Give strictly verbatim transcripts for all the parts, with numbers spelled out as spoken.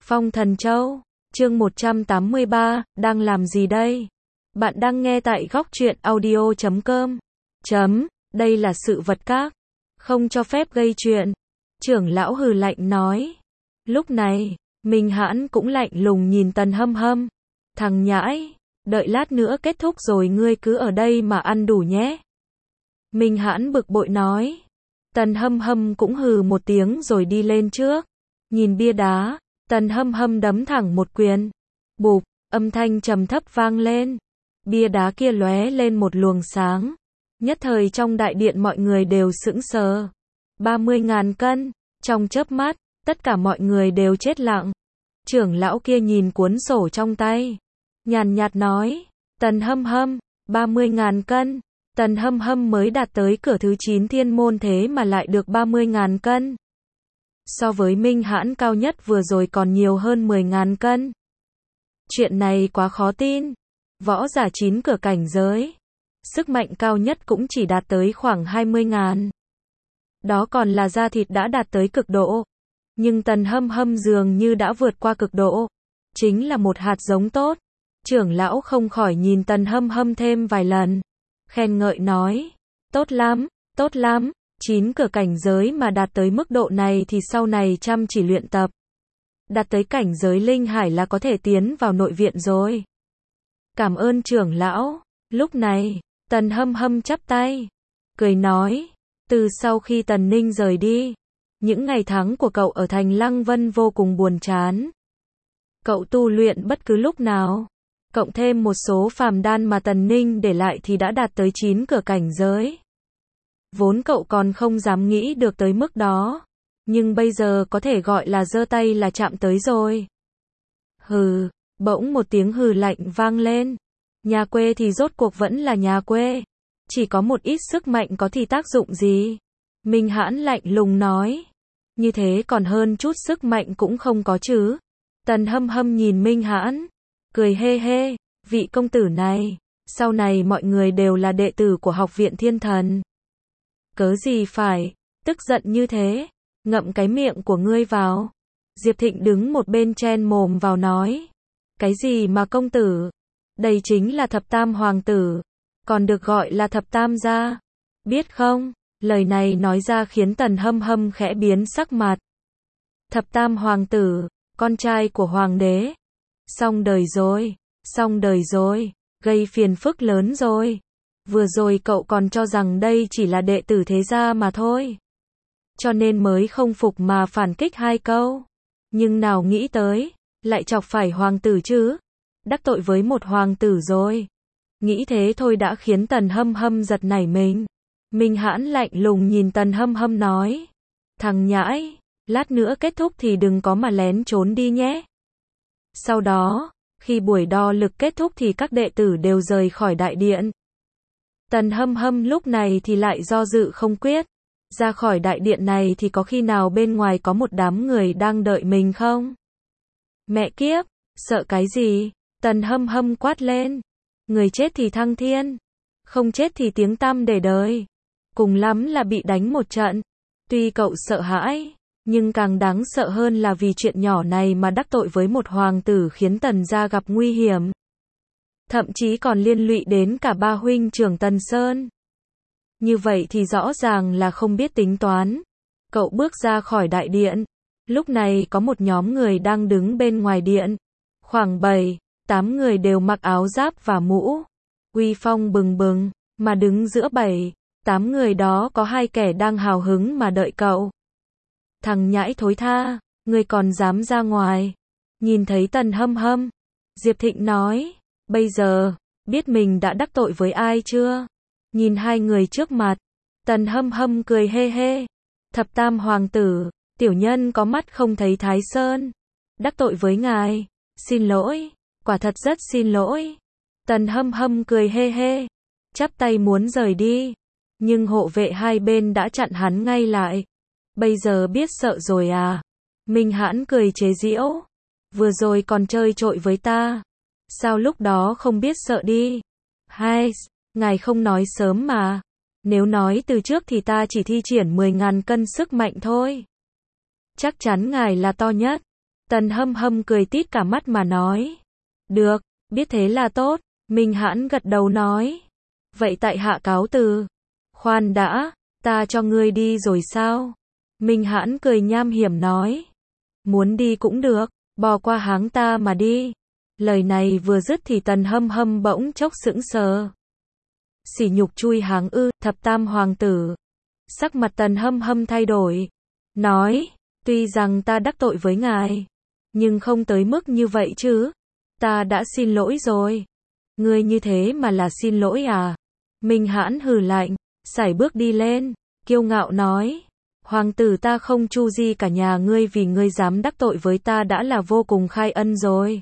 Phong Thần Châu, chương một trăm tám mươi ba, đang làm gì đây? Bạn đang nghe tại góc truyện audio chấm com. Chấm, đây là sự vật các. Không cho phép gây chuyện. Trưởng lão hừ lạnh nói. Lúc này, Minh Hãn cũng lạnh lùng nhìn Tần Hâm Hâm. Thằng nhãi, đợi lát nữa kết thúc rồi ngươi cứ ở đây mà ăn đủ nhé. Minh Hãn bực bội nói. Tần Hâm Hâm cũng hừ một tiếng rồi đi lên trước. Nhìn bia đá, Tần Hâm Hâm đấm thẳng một quyền. Bụp, âm thanh trầm thấp vang lên. Bia đá kia lóe lên một luồng sáng. Nhất thời trong đại điện mọi người đều sững sờ. ba mươi ngàn cân, trong chớp mắt, tất cả mọi người đều chết lặng. Trưởng lão kia nhìn cuốn sổ trong tay. Nhàn nhạt nói, Tần Hâm Hâm, ba mươi ngàn cân. Tần Hâm Hâm mới đạt tới cửa thứ chín thiên môn thế mà lại được ba mươi ngàn cân. So với Minh Hãn cao nhất vừa rồi còn nhiều hơn mười ngàn cân. Chuyện này quá khó tin. Võ giả chín cửa cảnh giới. Sức mạnh cao nhất cũng chỉ đạt tới khoảng hai mươi ngàn. Đó còn là da thịt đã đạt tới cực độ. Nhưng Tần Hâm Hâm dường như đã vượt qua cực độ. Chính là một hạt giống tốt. Trưởng lão không khỏi nhìn Tần Hâm Hâm thêm vài lần. Khen ngợi nói. Tốt lắm, tốt lắm. Chín cửa cảnh giới mà đạt tới mức độ này thì sau này chăm chỉ luyện tập. Đạt tới cảnh giới linh hải là có thể tiến vào nội viện rồi. Cảm ơn trưởng lão. Lúc này, Tần Hâm Hâm chắp tay. Cười nói. Từ sau khi Tần Ninh rời đi, những ngày tháng của cậu ở thành Lăng Vân vô cùng buồn chán. Cậu tu luyện bất cứ lúc nào. Cộng thêm một số phàm đan mà Tần Ninh để lại thì đã đạt tới chín cửa cảnh giới. Vốn cậu còn không dám nghĩ được tới mức đó. Nhưng bây giờ có thể gọi là giơ tay là chạm tới rồi. Hừ, bỗng một tiếng hừ lạnh vang lên. Nhà quê thì rốt cuộc vẫn là nhà quê. Chỉ có một ít sức mạnh có thì tác dụng gì? Minh Hãn lạnh lùng nói. Như thế còn hơn chút sức mạnh cũng không có chứ. Tần Hâm Hâm nhìn Minh Hãn. Cười hê hê. Vị công tử này. Sau này mọi người đều là đệ tử của học viện thiên thần. Cớ gì phải tức giận như thế? Ngậm cái miệng của ngươi vào. Diệp Thịnh đứng một bên chen mồm vào nói. Cái gì mà công tử? Đây chính là thập tam hoàng tử. Còn được gọi là thập tam gia. Biết không? Lời này nói ra khiến Tần Hâm Hâm khẽ biến sắc mặt. Thập tam hoàng tử, con trai của hoàng đế. Xong đời rồi, xong đời rồi, gây phiền phức lớn rồi. Vừa rồi cậu còn cho rằng đây chỉ là đệ tử thế gia mà thôi. Cho nên mới không phục mà phản kích hai câu. Nhưng nào nghĩ tới, lại chọc phải hoàng tử chứ. Đắc tội với một hoàng tử rồi. Nghĩ thế thôi đã khiến Tần Hâm Hâm giật nảy mình. Minh Hãn lạnh lùng nhìn Tần Hâm Hâm nói. Thằng nhãi, lát nữa kết thúc thì đừng có mà lén trốn đi nhé. Sau đó, khi buổi đo lực kết thúc thì các đệ tử đều rời khỏi đại điện. Tần Hâm Hâm lúc này thì lại do dự không quyết. Ra khỏi đại điện này thì có khi nào bên ngoài có một đám người đang đợi mình không? Mẹ kiếp, sợ cái gì? Tần Hâm Hâm quát lên. Người chết thì thăng thiên. Không chết thì tiếng tăm để đời. Cùng lắm là bị đánh một trận. Tuy cậu sợ hãi, nhưng càng đáng sợ hơn là vì chuyện nhỏ này mà đắc tội với một hoàng tử khiến Tần gia gặp nguy hiểm. Thậm chí còn liên lụy đến cả ba huynh trưởng Tần Sơn. Như vậy thì rõ ràng là không biết tính toán. Cậu bước ra khỏi đại điện. Lúc này có một nhóm người đang đứng bên ngoài điện. Khoảng bảy, tám người đều mặc áo giáp và mũ. Uy phong bừng bừng, mà đứng giữa bảy, tám người đó có hai kẻ đang hào hứng mà đợi cậu. Thằng nhãi thối tha, ngươi còn dám ra ngoài. Nhìn thấy Tần Hâm Hâm, Diệp Thịnh nói, bây giờ, biết mình đã đắc tội với ai chưa? Nhìn hai người trước mặt, Tần Hâm Hâm cười hê hê. Thập tam hoàng tử, tiểu nhân có mắt không thấy Thái Sơn. Đắc tội với ngài, xin lỗi, quả thật rất xin lỗi. Tần Hâm Hâm cười hê hê, chắp tay muốn rời đi. Nhưng hộ vệ hai bên đã chặn hắn ngay lại. Bây giờ biết sợ rồi à? Minh Hãn cười chế giễu. Vừa rồi còn chơi trội với ta. Sao lúc đó không biết sợ đi? Hai, ngài không nói sớm mà. Nếu nói từ trước thì ta chỉ thi triển mười ngàn cân sức mạnh thôi. Chắc chắn ngài là to nhất. Tần Hâm Hâm cười tít cả mắt mà nói. Được, biết thế là tốt. Minh Hãn gật đầu nói. Vậy tại hạ cáo từ. Khoan đã, ta cho ngươi đi rồi sao? Minh Hãn cười nham hiểm nói. Muốn đi cũng được, bò qua háng ta mà đi. Lời này vừa dứt thì Tần Hâm Hâm bỗng chốc sững sờ. Sỉ nhục chui háng ư, thập tam hoàng tử. Sắc mặt Tần Hâm Hâm thay đổi. Nói, tuy rằng ta đắc tội với ngài, nhưng không tới mức như vậy chứ. Ta đã xin lỗi rồi. Ngươi như thế mà là xin lỗi à? Minh Hãn hừ lạnh, sải bước đi lên, kiêu ngạo nói. Hoàng tử ta không chu di cả nhà ngươi vì ngươi dám đắc tội với ta đã là vô cùng khai ân rồi.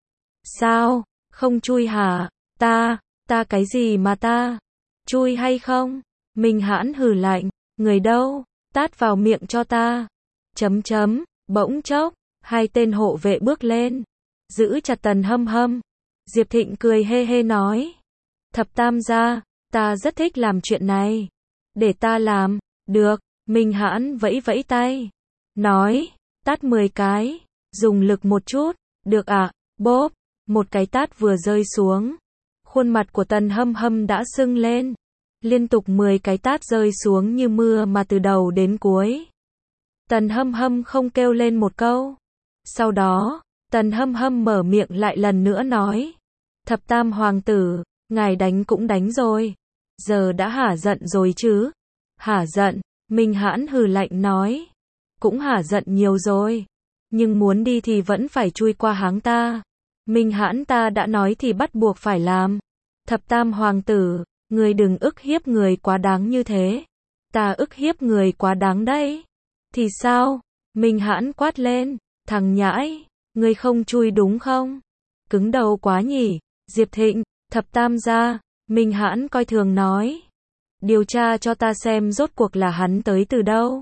Sao? Không chui hả? Ta, ta cái gì mà ta? Chui hay không? Minh Hãn hừ lạnh, người đâu? Tát vào miệng cho ta. Chấm chấm, bỗng chốc, hai tên hộ vệ bước lên, giữ chặt Tần Hâm Hâm. Diệp Thịnh cười hê hê nói. Thập tam gia, ta rất thích làm chuyện này. Để ta làm, được. Minh Hãn vẫy vẫy tay, nói, tát mười cái, dùng lực một chút, được ạ, à? Bốp, một cái tát vừa rơi xuống, khuôn mặt của Tần Hâm Hâm đã sưng lên, liên tục mười cái tát rơi xuống như mưa mà từ đầu đến cuối. Tần Hâm Hâm không kêu lên một câu. Sau đó, Tần Hâm Hâm mở miệng lại lần nữa nói, thập tam hoàng tử, ngài đánh cũng đánh rồi, giờ đã hả giận rồi chứ? Hả giận? Minh Hãn hừ lạnh nói. Cũng hả giận nhiều rồi. Nhưng muốn đi thì vẫn phải chui qua háng ta. Minh Hãn ta đã nói thì bắt buộc phải làm. Thập tam hoàng tử, người đừng ức hiếp người quá đáng như thế. Ta ức hiếp người quá đáng đấy. Thì sao? Minh Hãn quát lên. Thằng nhãi, người không chui đúng không? Cứng đầu quá nhỉ. Diệp Thịnh, thập tam gia. Minh Hãn coi thường nói. Điều tra cho ta xem rốt cuộc là hắn tới từ đâu.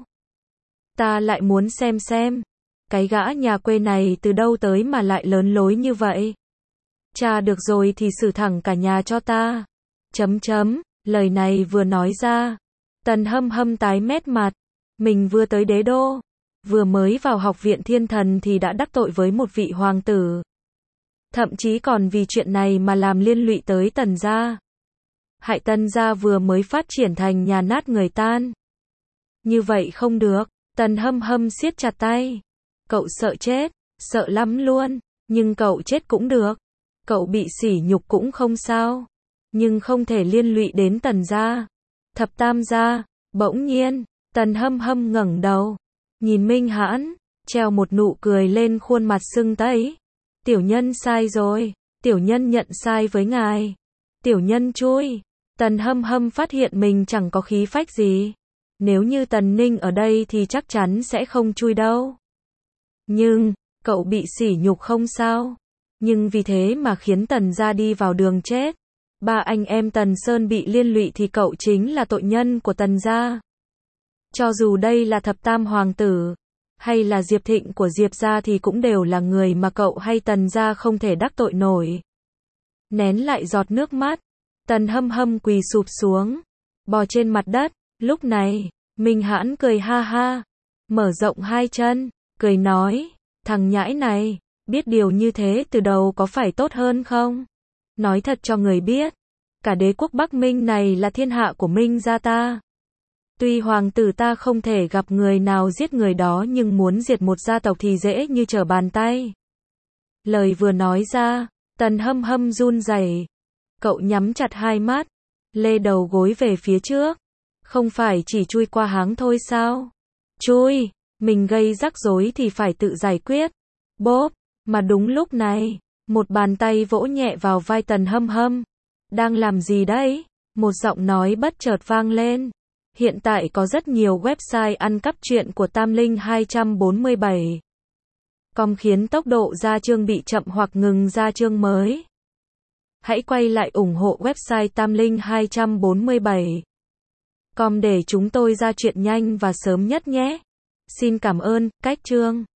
Ta lại muốn xem xem. Cái gã nhà quê này từ đâu tới mà lại lớn lối như vậy. Tra được rồi thì xử thẳng cả nhà cho ta. Chấm chấm, lời này vừa nói ra. Tần Hâm Hâm tái mét mặt. Mình vừa tới đế đô. Vừa mới vào học viện thiên thần thì đã đắc tội với một vị hoàng tử. Thậm chí còn vì chuyện này mà làm liên lụy tới Tần gia. Hại Tần gia vừa mới phát triển thành nhà nát người tan. Như vậy không được. Tần Hâm Hâm siết chặt tay. Cậu sợ chết, sợ lắm luôn. Nhưng cậu chết cũng được. Cậu bị sỉ nhục cũng không sao. Nhưng không thể liên lụy đến Tần gia. Thập tam gia. Bỗng nhiên, Tần Hâm Hâm ngẩng đầu, nhìn Minh Hãn, treo một nụ cười lên khuôn mặt sưng tấy. Tiểu nhân sai rồi. Tiểu nhân nhận sai với ngài. Tiểu nhân chui. Tần Hâm Hâm phát hiện mình chẳng có khí phách gì. Nếu như Tần Ninh ở đây thì chắc chắn sẽ không chui đâu. Nhưng, cậu bị sỉ nhục không sao. Nhưng vì thế mà khiến Tần gia đi vào đường chết. Ba anh em Tần Sơn bị liên lụy thì cậu chính là tội nhân của Tần gia. Cho dù đây là thập tam hoàng tử, hay là Diệp Thịnh của Diệp gia thì cũng đều là người mà cậu hay Tần gia không thể đắc tội nổi. Nén lại giọt nước mắt, Tần Hâm Hâm quỳ sụp xuống, bò trên mặt đất. Lúc này, Minh Hãn cười ha ha, mở rộng hai chân, cười nói, thằng nhãi này, biết điều như thế từ đầu có phải tốt hơn không? Nói thật cho người biết, cả đế quốc Bắc Minh này là thiên hạ của Minh gia ta. Tuy hoàng tử ta không thể gặp người nào giết người đó nhưng muốn diệt một gia tộc thì dễ như trở bàn tay. Lời vừa nói ra, Tần Hâm Hâm run rẩy. Cậu nhắm chặt hai mắt, lê đầu gối về phía trước. Không phải chỉ chui qua háng thôi sao? Chui, mình gây rắc rối thì phải tự giải quyết. Bốp, mà đúng lúc này, một bàn tay vỗ nhẹ vào vai Tần Hâm Hâm. Đang làm gì đấy? Một giọng nói bất chợt vang lên. Hiện tại có rất nhiều website ăn cắp truyện của Tam Linh hai bốn bảy. Com khiến tốc độ ra chương bị chậm hoặc ngừng ra chương mới. Hãy quay lại ủng hộ website Tam Linh hai bốn bảy. Com để chúng tôi ra chuyện nhanh và sớm nhất nhé. Xin cảm ơn, cách chương.